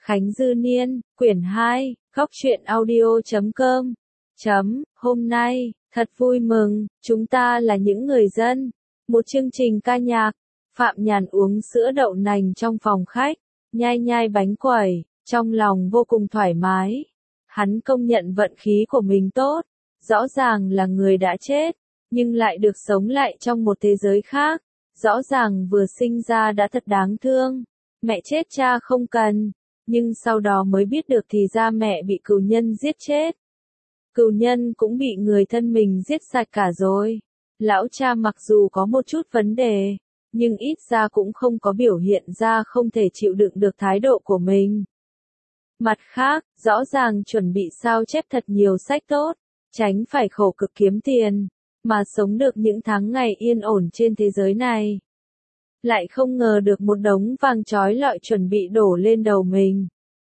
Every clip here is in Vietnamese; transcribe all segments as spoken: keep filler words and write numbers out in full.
Khánh Dư Niên, quyển hai, góc truyện audio chấm com. Chấm, hôm nay, thật vui mừng, chúng ta là những người dân. Một chương trình ca nhạc. Phạm Nhàn uống sữa đậu nành trong phòng khách, nhai nhai bánh quẩy, trong lòng vô cùng thoải mái. Hắn công nhận vận khí của mình tốt, rõ ràng là người đã chết, nhưng lại được sống lại trong một thế giới khác. Rõ ràng vừa sinh ra đã thật đáng thương, mẹ chết cha không cần, nhưng sau đó mới biết được thì ra mẹ bị cừu nhân giết chết. Cừu nhân cũng bị người thân mình giết sạch cả rồi. Lão cha mặc dù có một chút vấn đề, nhưng ít ra cũng không có biểu hiện ra không thể chịu đựng được thái độ của mình. Mặt khác, rõ ràng chuẩn bị sao chép thật nhiều sách tốt, tránh phải khổ cực kiếm tiền, mà sống được những tháng ngày yên ổn trên thế giới này. Lại không ngờ được một đống vàng trói lọi chuẩn bị đổ lên đầu mình.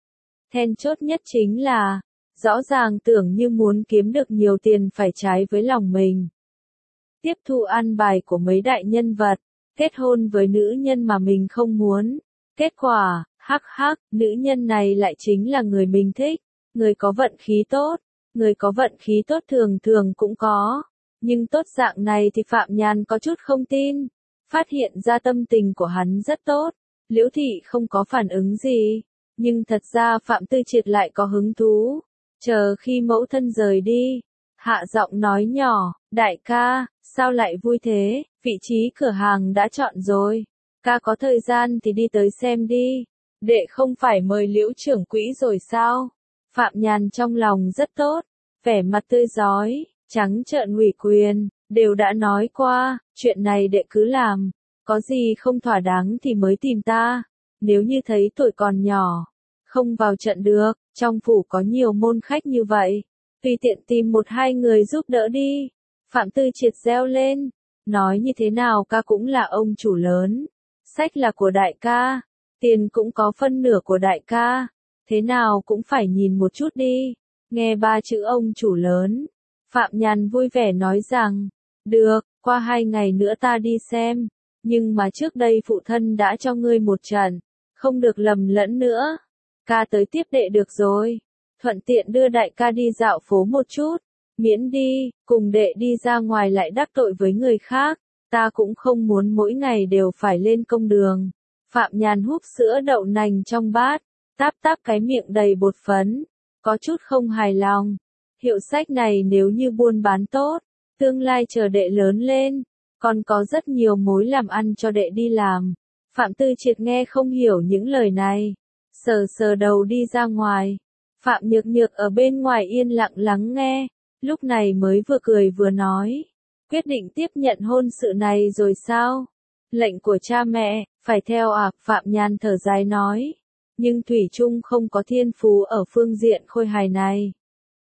Then chốt nhất chính là, rõ ràng tưởng như muốn kiếm được nhiều tiền phải trái với lòng mình. Tiếp thu an bài của mấy đại nhân vật, kết hôn với nữ nhân mà mình không muốn. Kết quả, hắc hắc, nữ nhân này lại chính là người mình thích, người có vận khí tốt, người có vận khí tốt thường thường cũng có. Nhưng tốt dạng này thì Phạm Nhàn có chút không tin. Phát hiện ra tâm tình của hắn rất tốt, Liễu Thị không có phản ứng gì, nhưng thật ra Phạm Tư Triệt lại có hứng thú. Chờ khi mẫu thân rời đi, hạ giọng nói nhỏ, đại ca, sao lại vui thế, vị trí cửa hàng đã chọn rồi, ca có thời gian thì đi tới xem đi, đệ không phải mời Liễu trưởng quỹ rồi sao? Phạm Nhàn trong lòng rất tốt, vẻ mặt tươi rói, trắng trợn ủy quyền. Đều đã nói qua, chuyện này đệ cứ làm, có gì không thỏa đáng thì mới tìm ta, nếu như thấy tuổi còn nhỏ, không vào trận được, trong phủ có nhiều môn khách như vậy, tùy tiện tìm một hai người giúp đỡ đi. Phạm Tư Triệt reo lên, nói như thế nào ca cũng là ông chủ lớn, sách là của đại ca, tiền cũng có phân nửa của đại ca, thế nào cũng phải nhìn một chút đi. Nghe ba chữ ông chủ lớn, Phạm Nhàn vui vẻ nói rằng, được, qua hai ngày nữa ta đi xem, nhưng mà trước đây phụ thân đã cho ngươi một trận, không được lầm lẫn nữa. Ca tới tiếp đệ được rồi, thuận tiện đưa đại ca đi dạo phố một chút, miễn đi, cùng đệ đi ra ngoài lại đắc tội với người khác, ta cũng không muốn mỗi ngày đều phải lên công đường. Phạm Nhàn húp sữa đậu nành trong bát, táp táp cái miệng đầy bột phấn, có chút không hài lòng. Hiệu sách này nếu như buôn bán tốt, tương lai chờ đệ lớn lên, còn có rất nhiều mối làm ăn cho đệ đi làm. Phạm Tư Triệt nghe không hiểu những lời này, sờ sờ đầu đi ra ngoài. Phạm Nhược Nhược ở bên ngoài yên lặng lắng nghe, lúc này mới vừa cười vừa nói, quyết định tiếp nhận hôn sự này rồi sao? Lệnh của cha mẹ, phải theo à? Phạm Nhàn thở dài nói, nhưng thủy chung không có thiên phú ở phương diện khôi hài này.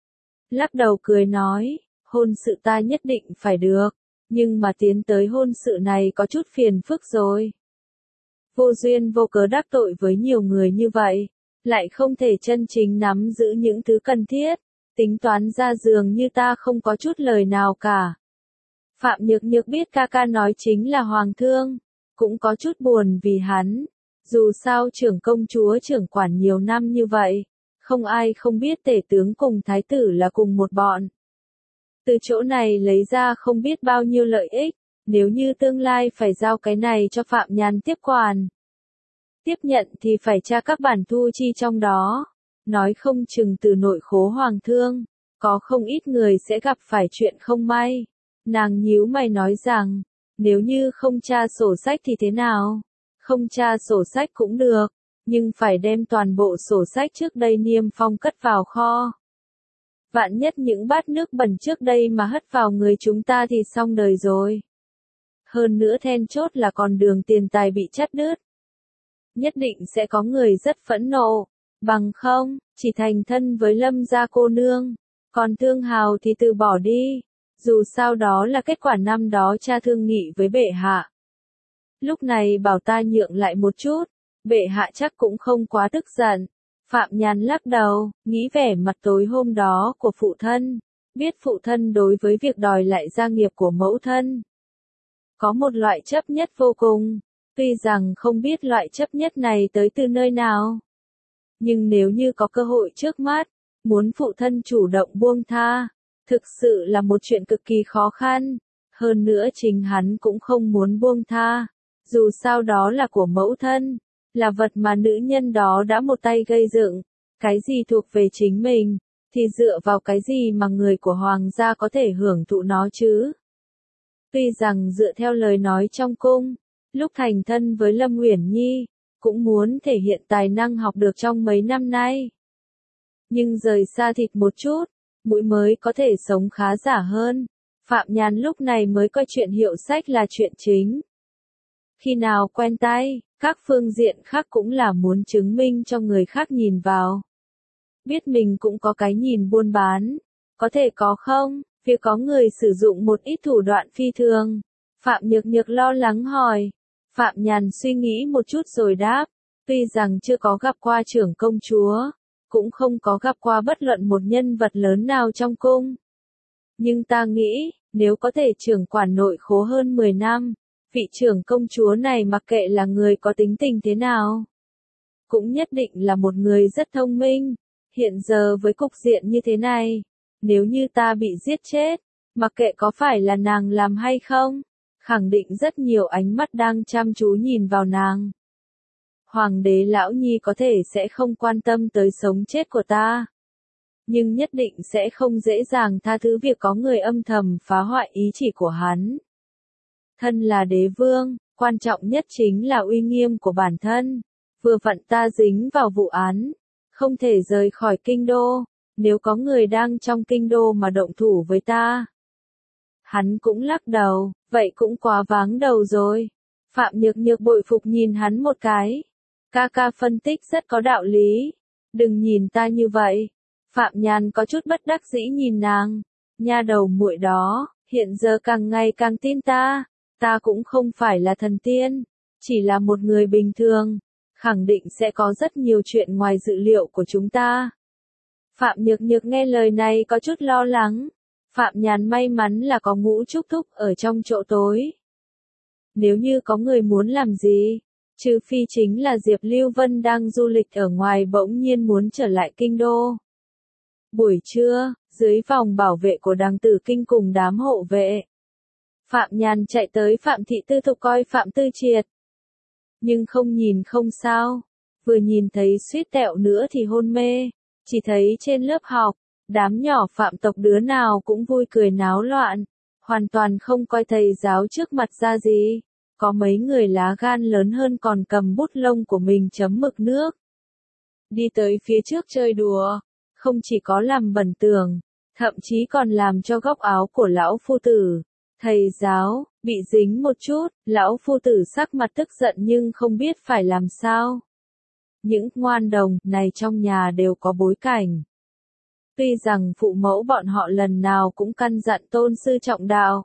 Lắc đầu cười nói, hôn sự ta nhất định phải được, nhưng mà tiến tới hôn sự này có chút phiền phức rồi. Vô duyên vô cớ đắc tội với nhiều người như vậy, lại không thể chân chính nắm giữ những thứ cần thiết, tính toán ra dường như ta không có chút lời nào cả. Phạm Nhược Nhược biết ca ca nói chính là Hoàng thương, cũng có chút buồn vì hắn, dù sao trưởng công chúa trưởng quản nhiều năm như vậy. Không ai không biết tể tướng cùng thái tử là cùng một bọn. Từ chỗ này lấy ra không biết bao nhiêu lợi ích, nếu như tương lai phải giao cái này cho Phạm Nhàn tiếp quản. Tiếp nhận thì phải tra các bản thu chi trong đó, nói không chừng từ nội khố Hoàng thương, có không ít người sẽ gặp phải chuyện không may. Nàng nhíu mày nói rằng, nếu như không tra sổ sách thì thế nào? Không tra sổ sách cũng được. Nhưng phải đem toàn bộ sổ sách trước đây niêm phong cất vào kho. Vạn nhất những bát nước bẩn trước đây mà hất vào người chúng ta thì xong đời rồi. Hơn nữa then chốt là con đường tiền tài bị chắt đứt. Nhất định sẽ có người rất phẫn nộ, bằng không, chỉ thành thân với Lâm gia cô nương, còn Thương Hào thì từ bỏ đi, dù sao đó là kết quả năm đó cha thương nghị với bệ hạ. Lúc này bảo ta nhượng lại một chút. Bệ hạ chắc cũng không quá tức giận. Phạm Nhàn lắc đầu, nghĩ vẻ mặt tối hôm đó của phụ thân, biết phụ thân đối với việc đòi lại gia nghiệp của mẫu thân. Có một loại chấp nhất vô cùng, tuy rằng không biết loại chấp nhất này tới từ nơi nào. Nhưng nếu như có cơ hội trước mắt, muốn phụ thân chủ động buông tha, thực sự là một chuyện cực kỳ khó khăn. Hơn nữa chính hắn cũng không muốn buông tha. Dù sao đó là của mẫu thân, là vật mà nữ nhân đó đã một tay gây dựng. Cái gì thuộc về chính mình, thì dựa vào cái gì mà người của hoàng gia có thể hưởng thụ nó chứ? Tuy rằng dựa theo lời nói trong cung, lúc thành thân với Lâm Uyển Nhi, cũng muốn thể hiện tài năng học được trong mấy năm nay. Nhưng rời xa thịt một chút, mũi mới có thể sống khá giả hơn. Phạm Nhàn lúc này mới coi chuyện hiệu sách là chuyện chính. Khi nào quen tay, các phương diện khác cũng là muốn chứng minh cho người khác nhìn vào. Biết mình cũng có cái nhìn buôn bán. Có thể có không? Việc có người sử dụng một ít thủ đoạn phi thường. Phạm Nhược Nhược lo lắng hỏi. Phạm Nhàn suy nghĩ một chút rồi đáp. Tuy rằng chưa có gặp qua trưởng công chúa, cũng không có gặp qua bất luận một nhân vật lớn nào trong cung. Nhưng ta nghĩ, nếu có thể trưởng quản nội khố hơn mười năm, vị trưởng công chúa này mặc kệ là người có tính tình thế nào, cũng nhất định là một người rất thông minh. Hiện giờ với cục diện như thế này, nếu như ta bị giết chết, mặc kệ có phải là nàng làm hay không, khẳng định rất nhiều ánh mắt đang chăm chú nhìn vào nàng. Hoàng đế lão nhi có thể sẽ không quan tâm tới sống chết của ta, nhưng nhất định sẽ không dễ dàng tha thứ việc có người âm thầm phá hoại ý chỉ của hắn. Thân là đế vương, quan trọng nhất chính là uy nghiêm của bản thân. Vừa vặn ta dính vào vụ án, không thể rời khỏi kinh đô, nếu có người đang trong kinh đô mà động thủ với ta. Hắn cũng lắc đầu, vậy cũng quá váng đầu rồi. Phạm Nhược Nhược bội phục nhìn hắn một cái. Ca ca phân tích rất có đạo lý. Đừng nhìn ta như vậy. Phạm Nhàn có chút bất đắc dĩ nhìn nàng. Nha đầu muội đó, hiện giờ càng ngày càng tin ta. Ta cũng không phải là thần tiên, chỉ là một người bình thường. Khẳng định sẽ có rất nhiều chuyện ngoài dự liệu của chúng ta. Phạm Nhược Nhược nghe lời này có chút lo lắng. Phạm Nhàn may mắn là có Ngũ Trúc Thúc ở trong chỗ tối. Nếu như có người muốn làm gì, trừ phi chính là Diệp Lưu Vân đang du lịch ở ngoài bỗng nhiên muốn trở lại kinh đô. Buổi trưa, dưới vòng bảo vệ của Đằng Tử Kinh cùng đám hộ vệ, Phạm Nhàn chạy tới Phạm Thị Tư Thục coi Phạm Tư Triệt. Nhưng không nhìn không sao, vừa nhìn thấy suýt tẹo nữa thì hôn mê, chỉ thấy trên lớp học, đám nhỏ Phạm tộc đứa nào cũng vui cười náo loạn, hoàn toàn không coi thầy giáo trước mặt ra gì. Có mấy người lá gan lớn hơn còn cầm bút lông của mình chấm mực nước. Đi tới phía trước chơi đùa, không chỉ có làm bẩn tường, thậm chí còn làm cho góc áo của lão phu tử. Thầy giáo, bị dính một chút, lão phu tử sắc mặt tức giận nhưng không biết phải làm sao. Những ngoan đồng này trong nhà đều có bối cảnh. Tuy rằng phụ mẫu bọn họ lần nào cũng căn dặn tôn sư trọng đạo.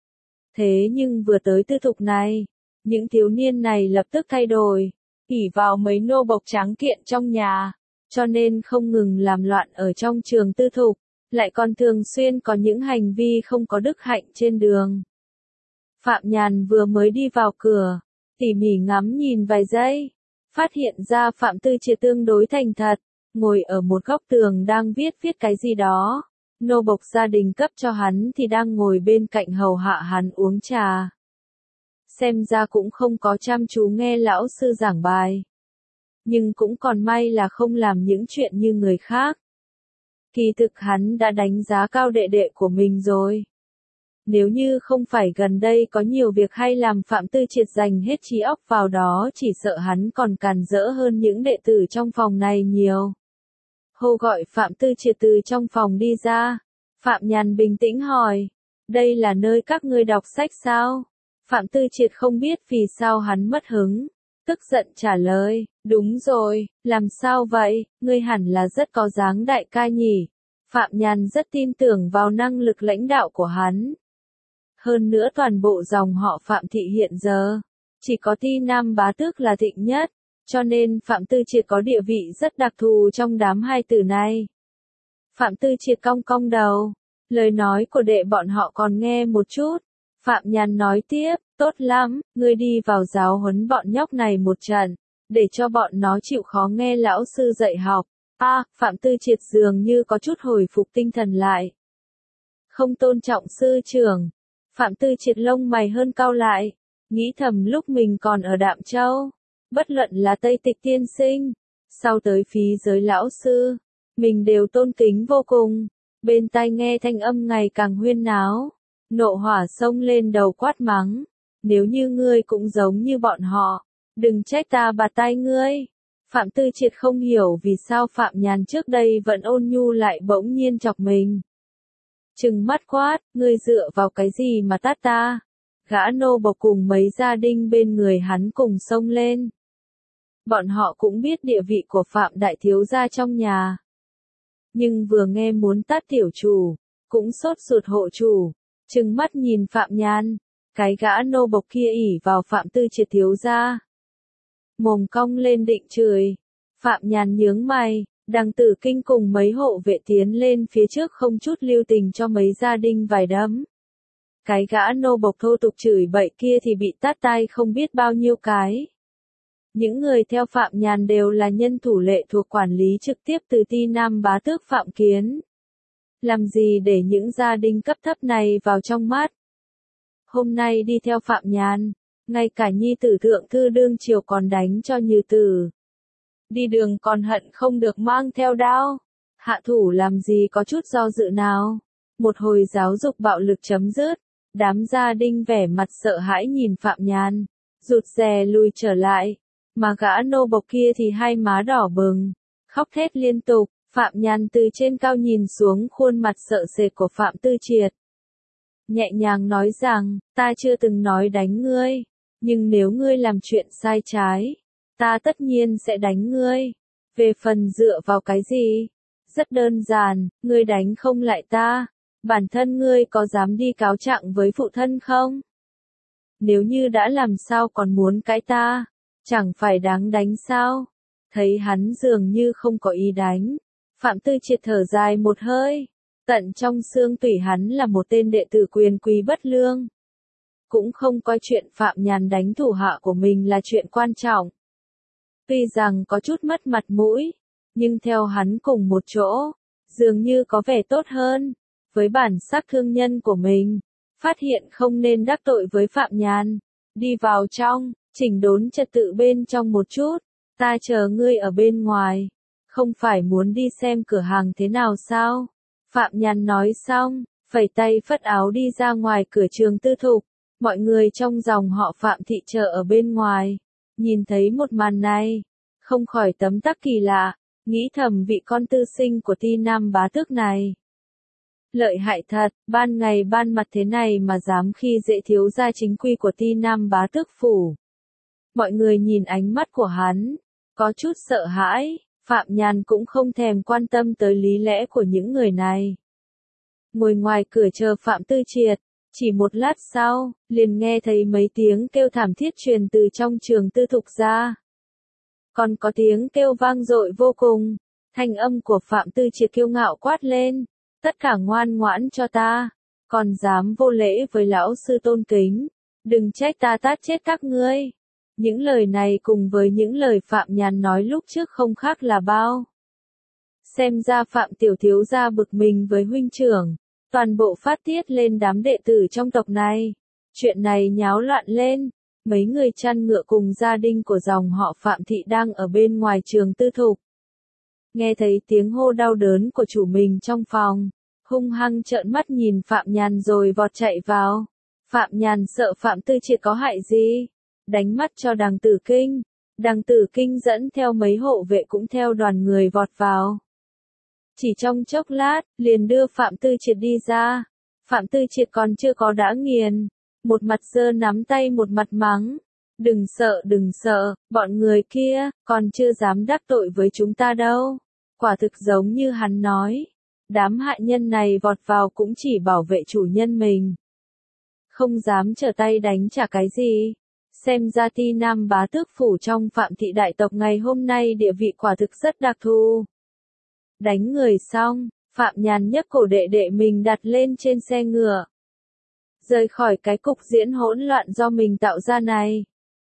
Thế nhưng vừa tới tư thục này, những thiếu niên này lập tức thay đổi, ỷ vào mấy nô bộc tráng kiện trong nhà, cho nên không ngừng làm loạn ở trong trường tư thục, lại còn thường xuyên có những hành vi không có đức hạnh trên đường. Phạm Nhàn vừa mới đi vào cửa, tỉ mỉ ngắm nhìn vài giây, phát hiện ra Phạm Tư Triệt tương đối thành thật, ngồi ở một góc tường đang viết viết cái gì đó. Nô bộc gia đình cấp cho hắn thì đang ngồi bên cạnh hầu hạ hắn uống trà. Xem ra cũng không có chăm chú nghe lão sư giảng bài. Nhưng cũng còn may là không làm những chuyện như người khác. Kỳ thực hắn đã đánh giá cao đệ đệ của mình rồi. Nếu như không phải gần đây có nhiều việc hay làm Phạm Tư Triệt dành hết trí óc vào đó, chỉ sợ hắn còn càn rỡ hơn những đệ tử trong phòng này nhiều. Hô gọi Phạm Tư Triệt từ trong phòng đi ra. Phạm Nhàn bình tĩnh hỏi, đây là nơi các ngươi đọc sách sao? Phạm Tư Triệt không biết vì sao hắn mất hứng, tức giận trả lời, đúng rồi, làm sao vậy, ngươi hẳn là rất có dáng đại ca nhỉ. Phạm Nhàn rất tin tưởng vào năng lực lãnh đạo của hắn. Hơn nữa toàn bộ dòng họ Phạm Thị hiện giờ, chỉ có Ti Nam bá tước là thịnh nhất, cho nên Phạm Tư Triệt có địa vị rất đặc thù trong đám hai tử này. Phạm Tư Triệt cong cong đầu, lời nói của đệ bọn họ còn nghe một chút. Phạm Nhàn nói tiếp, tốt lắm, ngươi đi vào giáo huấn bọn nhóc này một trận, để cho bọn nó chịu khó nghe lão sư dạy học. A, à, Phạm Tư Triệt dường như có chút hồi phục tinh thần lại. Không tôn trọng sư trưởng. Phạm Tư Triệt lông mày hơn cau lại, nghĩ thầm lúc mình còn ở Đạm Châu, bất luận là Tây Tịch tiên sinh, sau tới phí giới lão sư, mình đều tôn kính vô cùng. Bên tai nghe thanh âm ngày càng huyên náo, nộ hỏa xông lên đầu quát mắng, nếu như ngươi cũng giống như bọn họ, đừng trách ta bạt tai ngươi. Phạm Tư Triệt không hiểu vì sao Phạm Nhàn trước đây vẫn ôn nhu lại bỗng nhiên chọc mình. Trừng mắt quát, ngươi dựa vào cái gì mà tát ta? Gã nô bộc cùng mấy gia đình bên người hắn cùng xông lên. Bọn họ cũng biết địa vị của Phạm đại thiếu gia trong nhà. Nhưng vừa nghe muốn tát tiểu chủ, cũng sốt ruột hộ chủ, trừng mắt nhìn Phạm Nhàn, cái gã nô bộc kia ỉ vào Phạm Tư Triệt thiếu gia. Mồm cong lên định chửi, Phạm Nhàn nhướng mày, Đằng Tử Kinh cùng mấy hộ vệ tiến lên phía trước không chút lưu tình cho mấy gia đình vài đấm. Cái gã nô bộc thô tục chửi bậy kia thì bị tát tai không biết bao nhiêu cái. Những người theo Phạm Nhàn đều là nhân thủ lệ thuộc quản lý trực tiếp từ Ti Nam bá tước Phạm Kiến. Làm gì để những gia đình cấp thấp này vào trong mắt. Hôm nay đi theo Phạm Nhàn, ngay cả nhi tử thượng thư đương triều còn đánh cho như tử. Đi đường còn hận không được mang theo đao. Hạ thủ làm gì có chút do dự nào. Một hồi giáo dục bạo lực chấm dứt. Đám gia đình vẻ mặt sợ hãi nhìn Phạm Nhàn, rụt rè lùi trở lại. Mà gã nô bộc kia thì hai má đỏ bừng, khóc thét liên tục. Phạm Nhàn từ trên cao nhìn xuống khuôn mặt sợ sệt của Phạm Tư Triệt. Nhẹ nhàng nói rằng, ta chưa từng nói đánh ngươi, nhưng nếu ngươi làm chuyện sai trái, ta tất nhiên sẽ đánh ngươi. Về phần dựa vào cái gì? Rất đơn giản, ngươi đánh không lại ta. Bản thân ngươi có dám đi cáo trạng với phụ thân không? Nếu như đã làm sao còn muốn cãi ta, chẳng phải đáng đánh sao? Thấy hắn dường như không có ý đánh, Phạm Tư Triệt thở dài một hơi. Tận trong xương tủy hắn là một tên đệ tử quyền quý bất lương. Cũng không coi chuyện Phạm Nhàn đánh thủ hạ của mình là chuyện quan trọng. Tuy rằng có chút mất mặt mũi, nhưng theo hắn cùng một chỗ, dường như có vẻ tốt hơn. Với bản sắc thương nhân của mình, phát hiện không nên đắc tội với Phạm Nhàn. Đi vào trong, chỉnh đốn trật tự bên trong một chút, ta chờ ngươi ở bên ngoài. Không phải muốn đi xem cửa hàng thế nào sao? Phạm Nhàn nói xong, phẩy tay phất áo đi ra ngoài cửa trường tư thục. Mọi người trong dòng họ Phạm thị chờ ở bên ngoài, nhìn thấy một màn này, không khỏi tấm tắc kỳ lạ, nghĩ thầm vị con tư sinh của Ti Nam bá tước này. Lợi hại thật, ban ngày ban mặt thế này mà dám khi dễ thiếu gia chính quy của Ti Nam bá tước phủ. Mọi người nhìn ánh mắt của hắn, có chút sợ hãi. Phạm Nhàn cũng không thèm quan tâm tới lý lẽ của những người này. Ngồi ngoài cửa chờ Phạm Tư Triệt, chỉ một lát sau, liền nghe thấy mấy tiếng kêu thảm thiết truyền từ trong trường tư thục ra. Còn có tiếng kêu vang dội vô cùng, thanh âm của Phạm Tư Triệt kiêu ngạo quát lên, tất cả ngoan ngoãn cho ta, còn dám vô lễ với lão sư tôn kính, đừng trách ta tát chết các ngươi. Những lời này cùng với những lời Phạm Nhàn nói lúc trước không khác là bao. Xem ra Phạm tiểu thiếu gia bực mình với huynh trưởng, toàn bộ phát tiết lên đám đệ tử trong tộc này. Chuyện này nháo loạn lên, mấy người chăn ngựa cùng gia đình của dòng họ Phạm thị đang ở bên ngoài trường tư thục. Nghe thấy tiếng hô đau đớn của chủ mình trong phòng, hung hăng trợn mắt nhìn Phạm Nhàn rồi vọt chạy vào. Phạm Nhàn sợ Phạm Tư Triệt có hại gì, đánh mắt cho Đằng Tử Kinh. Đằng Tử Kinh dẫn theo mấy hộ vệ cũng theo đoàn người vọt vào. Chỉ trong chốc lát, liền đưa Phạm Tư Triệt đi ra. Phạm Tư Triệt còn chưa có đã nghiền, một mặt giơ nắm tay một mặt mắng. Đừng sợ đừng sợ, bọn người kia, còn chưa dám đắc tội với chúng ta đâu. Quả thực giống như hắn nói, đám hại nhân này vọt vào cũng chỉ bảo vệ chủ nhân mình. Không dám trở tay đánh trả cái gì. Xem ra Ti Nam bá tước phủ trong Phạm thị đại tộc ngày hôm nay địa vị quả thực rất đặc thù. Đánh người xong, Phạm Nhàn nhấc cổ đệ đệ mình đặt lên trên xe ngựa. Rời khỏi cái cục diễn hỗn loạn do mình tạo ra này.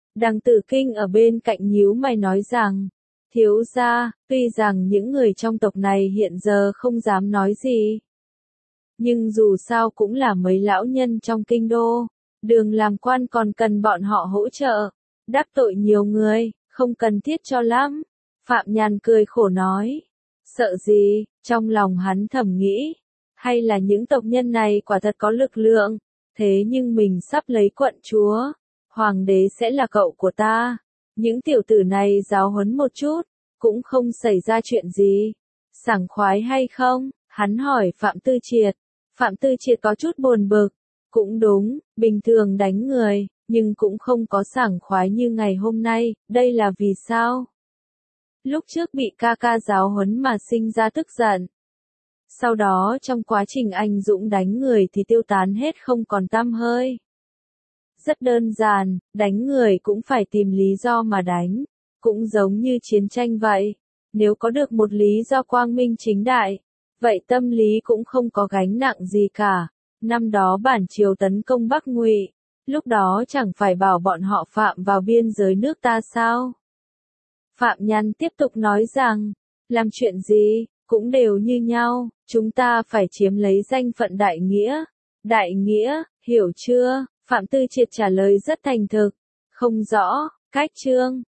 Đằng Tử Kinh ở bên cạnh nhíu mày nói rằng, thiếu gia, tuy rằng những người trong tộc này hiện giờ không dám nói gì, nhưng dù sao cũng là mấy lão nhân trong kinh đô, đường làm quan còn cần bọn họ hỗ trợ, đắc tội nhiều người, không cần thiết cho lắm. Phạm Nhàn cười khổ nói, sợ gì, trong lòng hắn thầm nghĩ, hay là những tộc nhân này quả thật có lực lượng, thế nhưng mình sắp lấy quận chúa, hoàng đế sẽ là cậu của ta, những tiểu tử này giáo huấn một chút, cũng không xảy ra chuyện gì, sảng khoái hay không, hắn hỏi Phạm Tư Triệt. Phạm Tư Triệt có chút buồn bực, cũng đúng, bình thường đánh người, nhưng cũng không có sảng khoái như ngày hôm nay, đây là vì sao? Lúc trước bị ca ca giáo huấn mà sinh ra tức giận. Sau đó trong quá trình anh dũng đánh người thì tiêu tán hết không còn tăm hơi. Rất đơn giản, đánh người cũng phải tìm lý do mà đánh, cũng giống như chiến tranh vậy. Nếu có được một lý do quang minh chính đại, vậy tâm lý cũng không có gánh nặng gì cả. Năm đó bản triều tấn công Bắc Ngụy, lúc đó chẳng phải bảo bọn họ phạm vào biên giới nước ta sao? Phạm Nhàn tiếp tục nói rằng, làm chuyện gì, cũng đều như nhau, chúng ta phải chiếm lấy danh phận đại nghĩa. Đại nghĩa, hiểu chưa? Phạm Tư Triệt trả lời rất thành thực, không rõ, cách chương.